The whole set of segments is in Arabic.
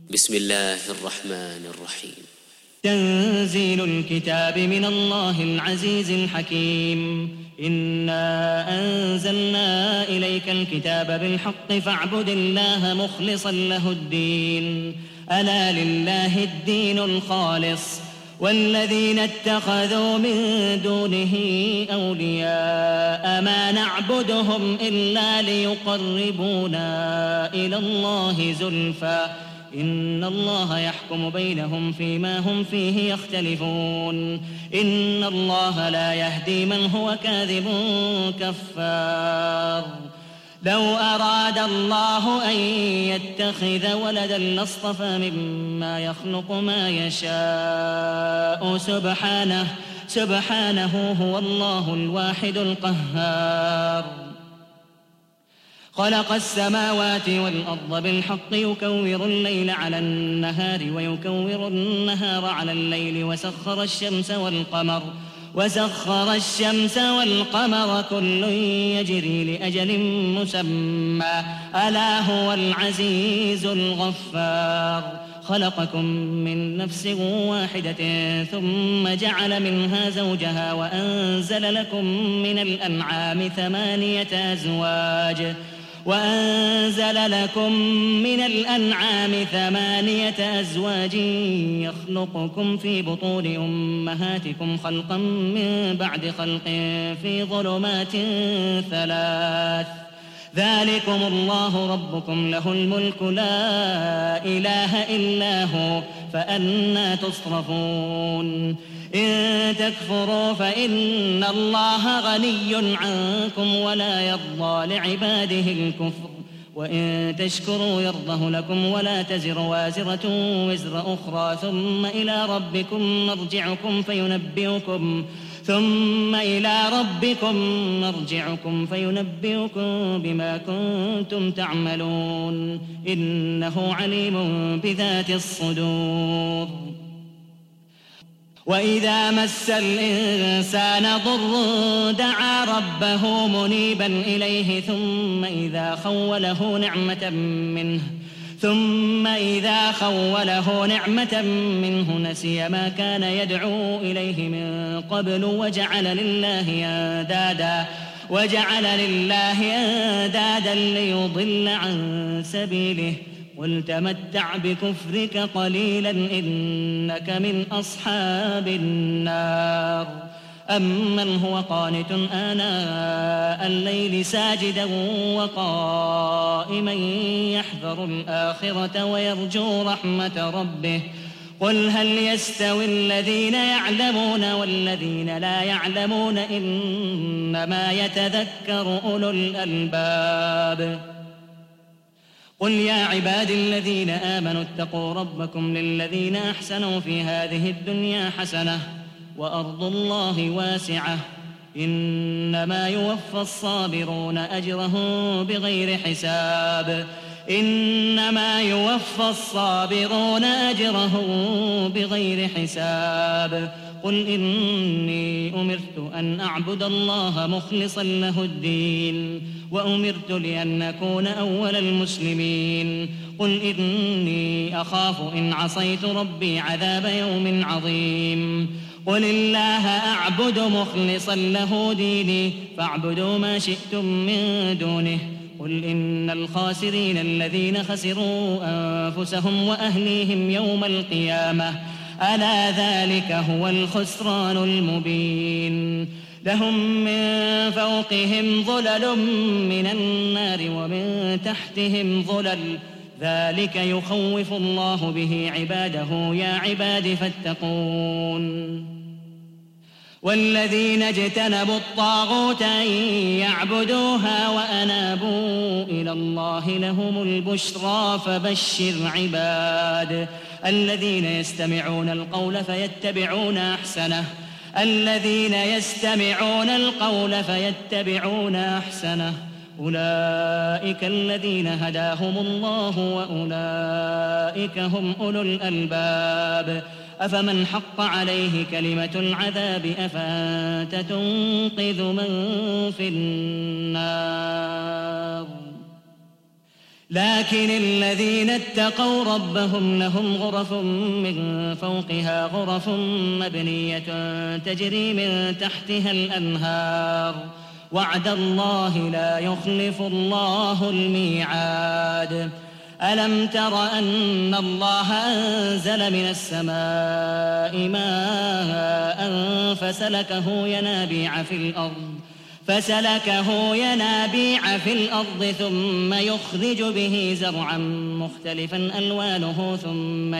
بسم الله الرحمن الرحيم. تنزيل الكتاب من الله العزيز الحكيم. إنا أنزلنا إليك الكتاب بالحق فاعبد الله مخلصا له الدين، ألا لله الدين الخالص، والذين اتخذوا من دونه أولياء ما نعبدهم إلا ليقربونا إلى الله زلفى إن الله يحكم بينهم فيما هم فيه يختلفون. إن الله لا يهدي من هو كاذب كفار. لو أراد الله أن يتخذ ولدا لاصطفى مما يخلق ما يشاء سبحانه هو الله الواحد القهار. خلق السماوات والأرض بالحق يكور الليل على النهار ويكور النهار على الليل وسخر الشمس والقمر كل يجري لأجل مسمى ألا هو العزيز الغفار. خلقكم من نفس واحدة ثم جعل منها زوجها وأنزل لكم من الأنعام ثمانية أزواج يخلقكم في بطون أمهاتكم خلقا من بعد خلق في ظلمات ثلاث. ذلكم الله ربكم له الملك لا إله إلا هو فأنى تصرفون. إن تكفروا فإن الله غني عنكم ولا يرضى لعباده الكفر وإن تشكروا يرضه لكم ولا تزر وازرة وزر أخرى ثم إلى ربكم مرجعكم فينبئكم بما كنتم تعملون إنه عليم بذات الصدور. وإذا مس الإنسان ضر دعا ربه منيبا إليه ثم إذا خوله نعمة منه نسي ما كان يدعو إليه من قبل وجعل لله أندادا ليضل عن سبيله. قل تمتع بكفرك قليلا إنك من أصحاب النار. أمن هو قانت آناء الليل ساجدا وقائما يحذر الآخرة ويرجو رحمة ربه قل هل يستوي الذين يعلمون والذين لا يعلمون إنما يتذكر أولو الألباب. قل يا عبادي الذين آمنوا اتقوا ربكم للذين أحسنوا في هذه الدنيا حسنة وأرض الله واسعة إنما يوفى الصابرون أجرهم بغير حساب. قل إني أمرت أن أعبد الله مخلصا له الدين وأمرت لأن أكون أول المسلمين. قل إني أخاف إن عصيت ربي عذاب يوم عظيم. قل الله أعبد مخلصا له ديني فاعبدوا ما شئتم من دونه. قل إن الخاسرين الذين خسروا أنفسهم وأهليهم يوم القيامة ألا ذلك هو الخسران المبين. لهم من فوقهم ظلل من النار ومن تحتهم ظلل ذلك يخوف الله به عباده يا عباد فاتقون. والذين اجتنبوا الطاغوت أن يعبدوها وأنابوا إلى الله لهم البشرى فبشر عباد الذين يستمعون القول فيتبعون أحسنه أولئك الذين هداهم الله وأولئك هم أولو الألباب. أفمن حق عليه كلمة العذاب أفأنت تنقذ من في النار. لكن الذين اتقوا ربهم لهم غرف من فوقها غرف مبنية تجري من تحتها الأنهار وعد الله لا يخلف الله الميعاد. ألم تر أن الله أنزل من السماء ماء فسلكه ينابيع في الأرض ثم يخرج به زرعا مختلفا ألوانه ثم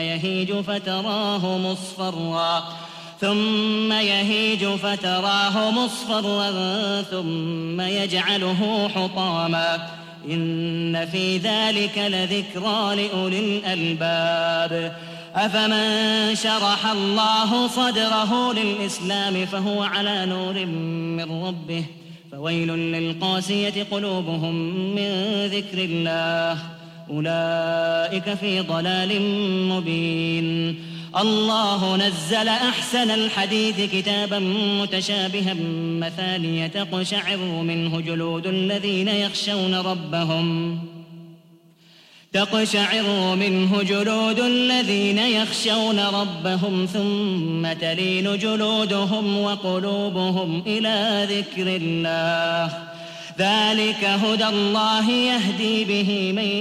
يهيج فتراه مصفرا ثم يجعله حطاما إن في ذلك لذكرى لأولي الألباب. أفمن شرح الله صدره للإسلام فهو على نور من ربه فويل للقاسية قلوبهم من ذكر الله أولئك في ضلال مبين. الله نزل أحسن الحديث كتابا متشابها مثانية تقشعر منه جلود الذين يخشون ربهم ثم تلين جلودهم وقلوبهم إلى ذكر الله ذلك هدى الله يهدي به من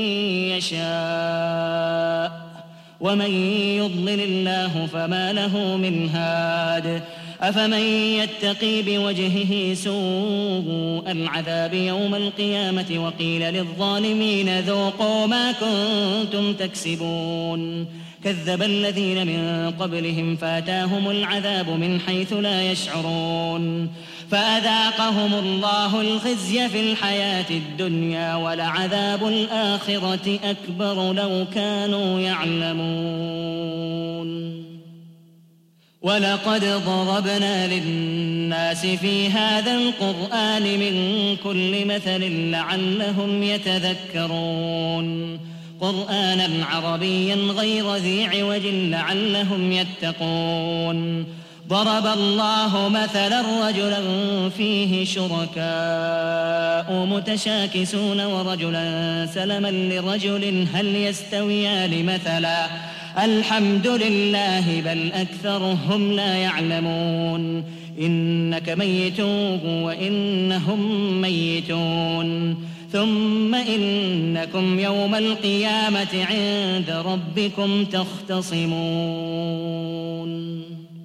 يشاء ومن يضلل الله فما له من هاد. أفمن يتقي بوجهه سوء العذاب يوم القيامة وقيل للظالمين ذوقوا ما كنتم تكسبون كذب الذين من قبلهم فأتاهم العذاب من حيث لا يشعرون فأذاقهم الله الخزي في الحياة الدنيا ولعذاب الآخرة أكبر لو كانوا يعلمون. ولقد ضربنا للناس في هذا القرآن من كل مثل لعلهم يتذكرون قرآنا عربيا غير ذي عوج لعلهم يتقون. ضرب الله مثلا رجلا فيه شركاء متشاكسون ورجلا سلما لرجل هل يستويان مثلا الحمد لله بل أكثرهم لا يعلمون. إنك ميت وإنهم ميتون ثم إنكم يوم القيامة عند ربكم تختصمون.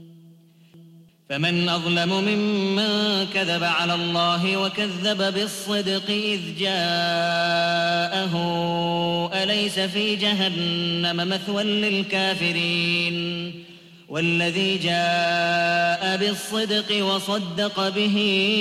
فمن أظلم ممن كذب على الله وكذب بالصدق إذ جاءه أليس في جهنم مثوى للكافرين والذي جاء بالصدق وصدق به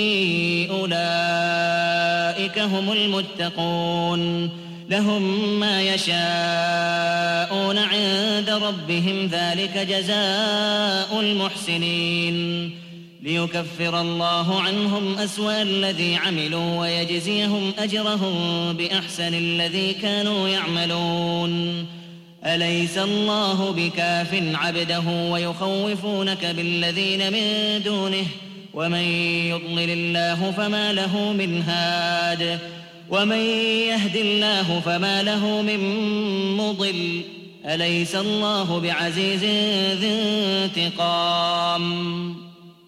أولئك هم المتقون لهم ما يشاءون عند ربهم ذلك جزاء المحسنين ليكفر الله عنهم أسوأ الذي عملوا ويجزيهم أجرهم بأحسن الذي كانوا يعملون. أليس الله بكاف عبده ويخوفونك بالذين من دونه ومن يضلل الله فما له من هاد ومن يهد الله فما له من مضل أليس الله بعزيز ذي انتقام.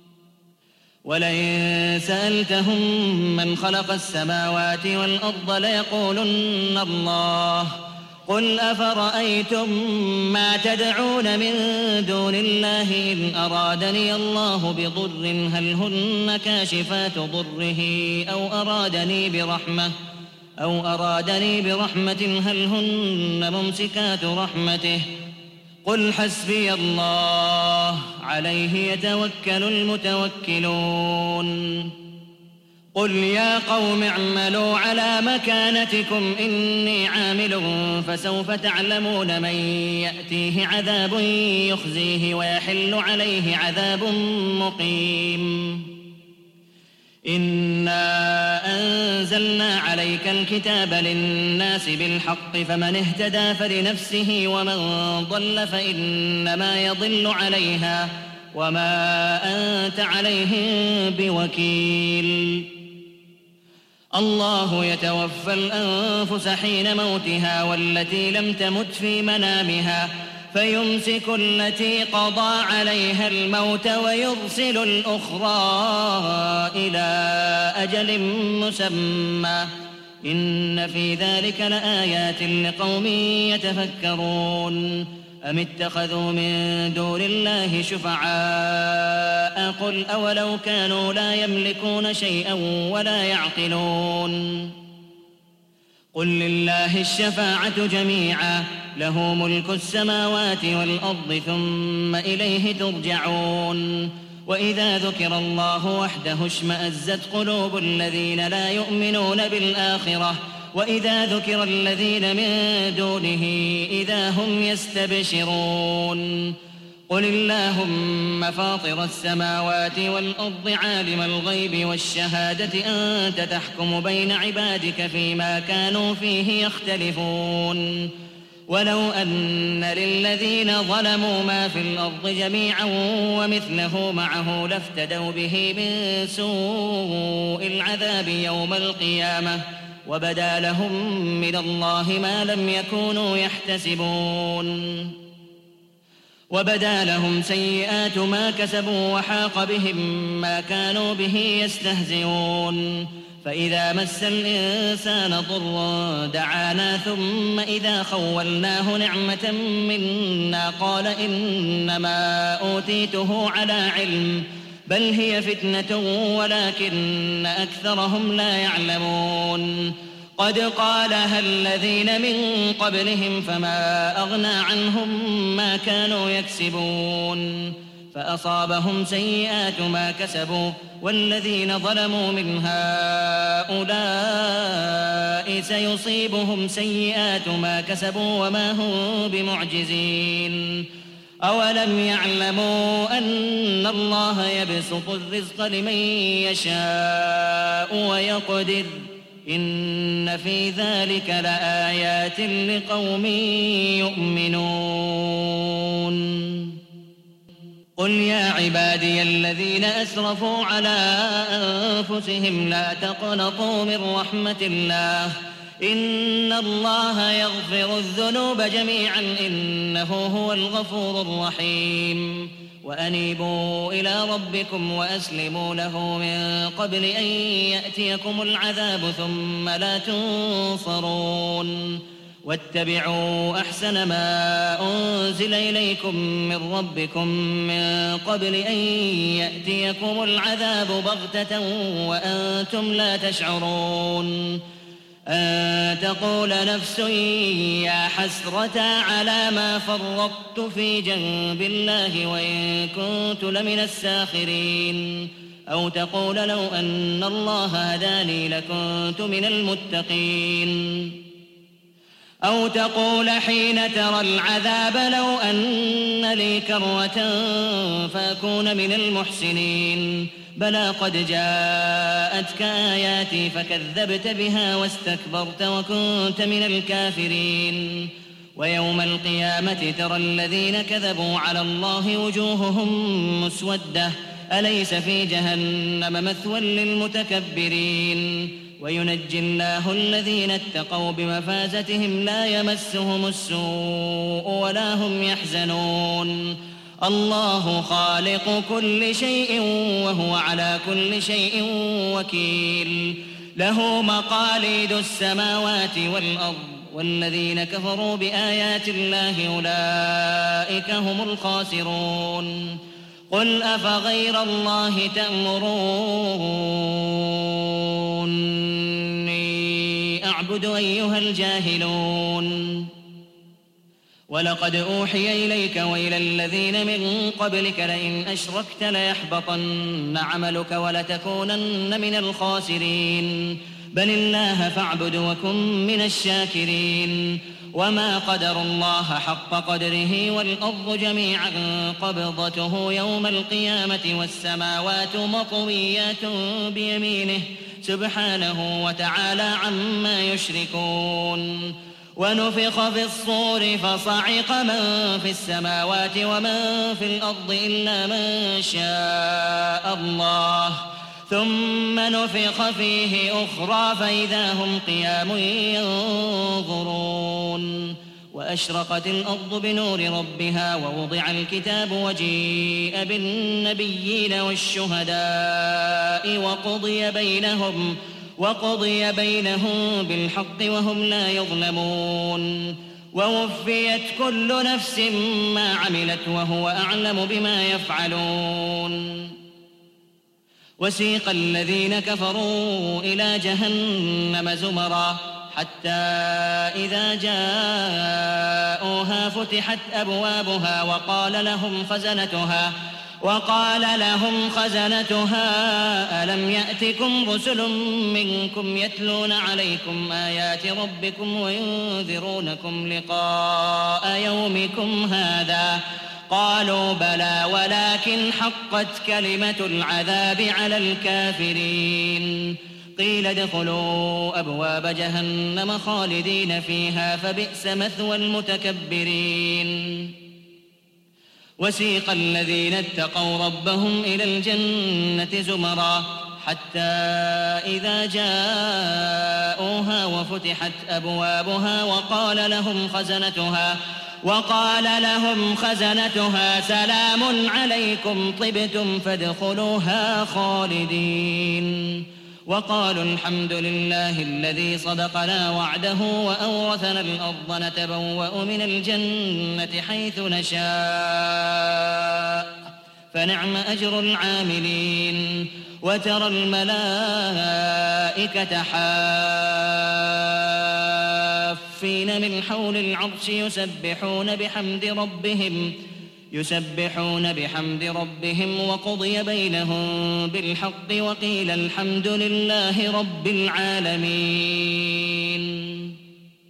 ولئن سألتهم من خلق السماوات والأرض ليقولن الله قل أفرأيتم ما تدعون من دون الله إن أرادني الله بضر هل هن كاشفات ضره أو أرادني برحمة هل هن ممسكات رحمته قل حسبي الله عليه يتوكل المتوكلون. قل يا قوم اعملوا على مكانتكم إني عامل فسوف تعلمون من يأتيه عذاب يخزيه ويحل عليه عذاب مقيم. إنا أنزلنا عليك الكتاب للناس بالحق فمن اهتدى فلنفسه ومن ضل فإنما يضل عليها وما أنت عليهم بوكيل. الله يتوفى الأنفس حين موتها والتي لم تمت في منامها فيمسك التي قضى عليها الموت ويرسل الأخرى إلى أجل مسمى إن في ذلك لآيات لقوم يتفكرون أم اتخذوا من دون الله شفعاء قل أولو كانوا لا يملكون شيئا ولا يعقلون قل لله الشفاعة جميعا له ملك السماوات والأرض ثم إليه ترجعون وإذا ذكر الله وحده اشمأزت قلوب الذين لا يؤمنون بالآخرة وإذا ذكر الذين من دونه إذا هم يستبشرون قل اللهم فاطر السماوات والأرض عالم الغيب والشهادة أنت تحكم بين عبادك فيما كانوا فيه يختلفون ولو أن للذين ظلموا ما في الأرض جميعا ومثله معه لافتدوا به من سوء العذاب يوم القيامة وبدا لهم من الله ما لم يكونوا يحتسبون وبدا لهم سيئات ما كسبوا وحاق بهم ما كانوا به يستهزئون فإذا مس الإنسان ضر دعانا ثم إذا خولناه نعمة منا قال إنما أوتيته على علم بل هي فتنة ولكن أكثرهم لا يعلمون قد قالها الذين من قبلهم فما أغنى عنهم ما كانوا يكسبون فأصابهم سيئات ما كسبوا والذين ظلموا من هؤلاء سيصيبهم سيئات ما كسبوا وما هم بمعجزين أولم يعلموا أن الله يبسط الرزق لمن يشاء ويقدر إن في ذلك لآيات لقوم يؤمنون قل يا عبادي الذين أسرفوا على أنفسهم لا تقنطوا من رحمة الله إن الله يغفر الذنوب جميعا إنه هو الغفور الرحيم وأنيبوا إلى ربكم وأسلموا له من قبل أن يأتيكم العذاب ثم لا تنصرون واتبعوا أحسن ما أنزل إليكم من ربكم من قبل أن يأتيكم العذاب بغتة وأنتم لا تشعرون أن تقول نفس يا حسرة على ما فرطت في جنب الله وإن كنت لمن الساخرين أو تقول لو أن الله هداني لكنت من المتقين أو تقول حين ترى العذاب لو أن لي كرة فأكون من المحسنين بلى قد جاءتك آياتي فكذبت بها واستكبرت وكنت من الكافرين ويوم القيامة ترى الذين كذبوا على الله وجوههم مسودة أليس في جهنم مثوى للمتكبرين وينجي الله الذين اتقوا بمفازتهم لا يمسهم السوء ولا هم يحزنون الله خالق كل شيء وهو على كل شيء وكيل له مقاليد السماوات والأرض والذين كفروا بآيات الله أولئك هم الخاسرون قل أفغير الله تأمروني أعبد أيها الجاهلون ولقد أوحي إليك وإلى الذين من قبلك لئن أشركت ليحبطن عملك ولتكونن من الخاسرين بل الله فاعبد وكن من الشاكرين وما قدر الله حق قدره والأرض جميعا قبضته يوم القيامة والسماوات مطويات بيمينه سبحانه وتعالى عما يشركون ونفخ في الصور فصعق من في السماوات ومن في الأرض إلا من شاء الله ثم نفخ فيه أخرى فإذا هم قيام ينظرون وأشرقت الأرض بنور ربها ووضع الكتاب وجيء بالنبيين والشهداء وقضي بينهم بالحق وهم لا يظلمون ووفيت كل نفس ما عملت وهو أعلم بما يفعلون وسيق الذين كفروا إلى جهنم زمرا حتى إذا جاءوها فتحت أبوابها وقال لهم خزنتها ألم يأتكم رسل منكم يتلون عليكم آيات ربكم وينذرونكم لقاء يومكم هذا قالوا بلى ولكن حقت كلمة العذاب على الكافرين قيل ادخلوا أبواب جهنم خالدين فيها فبئس مثوى المتكبرين وسيق الذين اتقوا ربهم إلى الجنة زمرا حتى إذا جاءوها وفتحت أبوابها وقال لهم خزنتها سلام عليكم طبتم فادخلوها خالدين وقالوا الحمد لله الذي صدقنا وعده وأورثنا الأرض نتبوأ من الجنة حيث نشاء فنعم أجر العاملين وترى الملائكة حافين من حول العرش يسبحون بحمد ربهم وقضي بينهم بالحق وقيل الحمد لله رب العالمين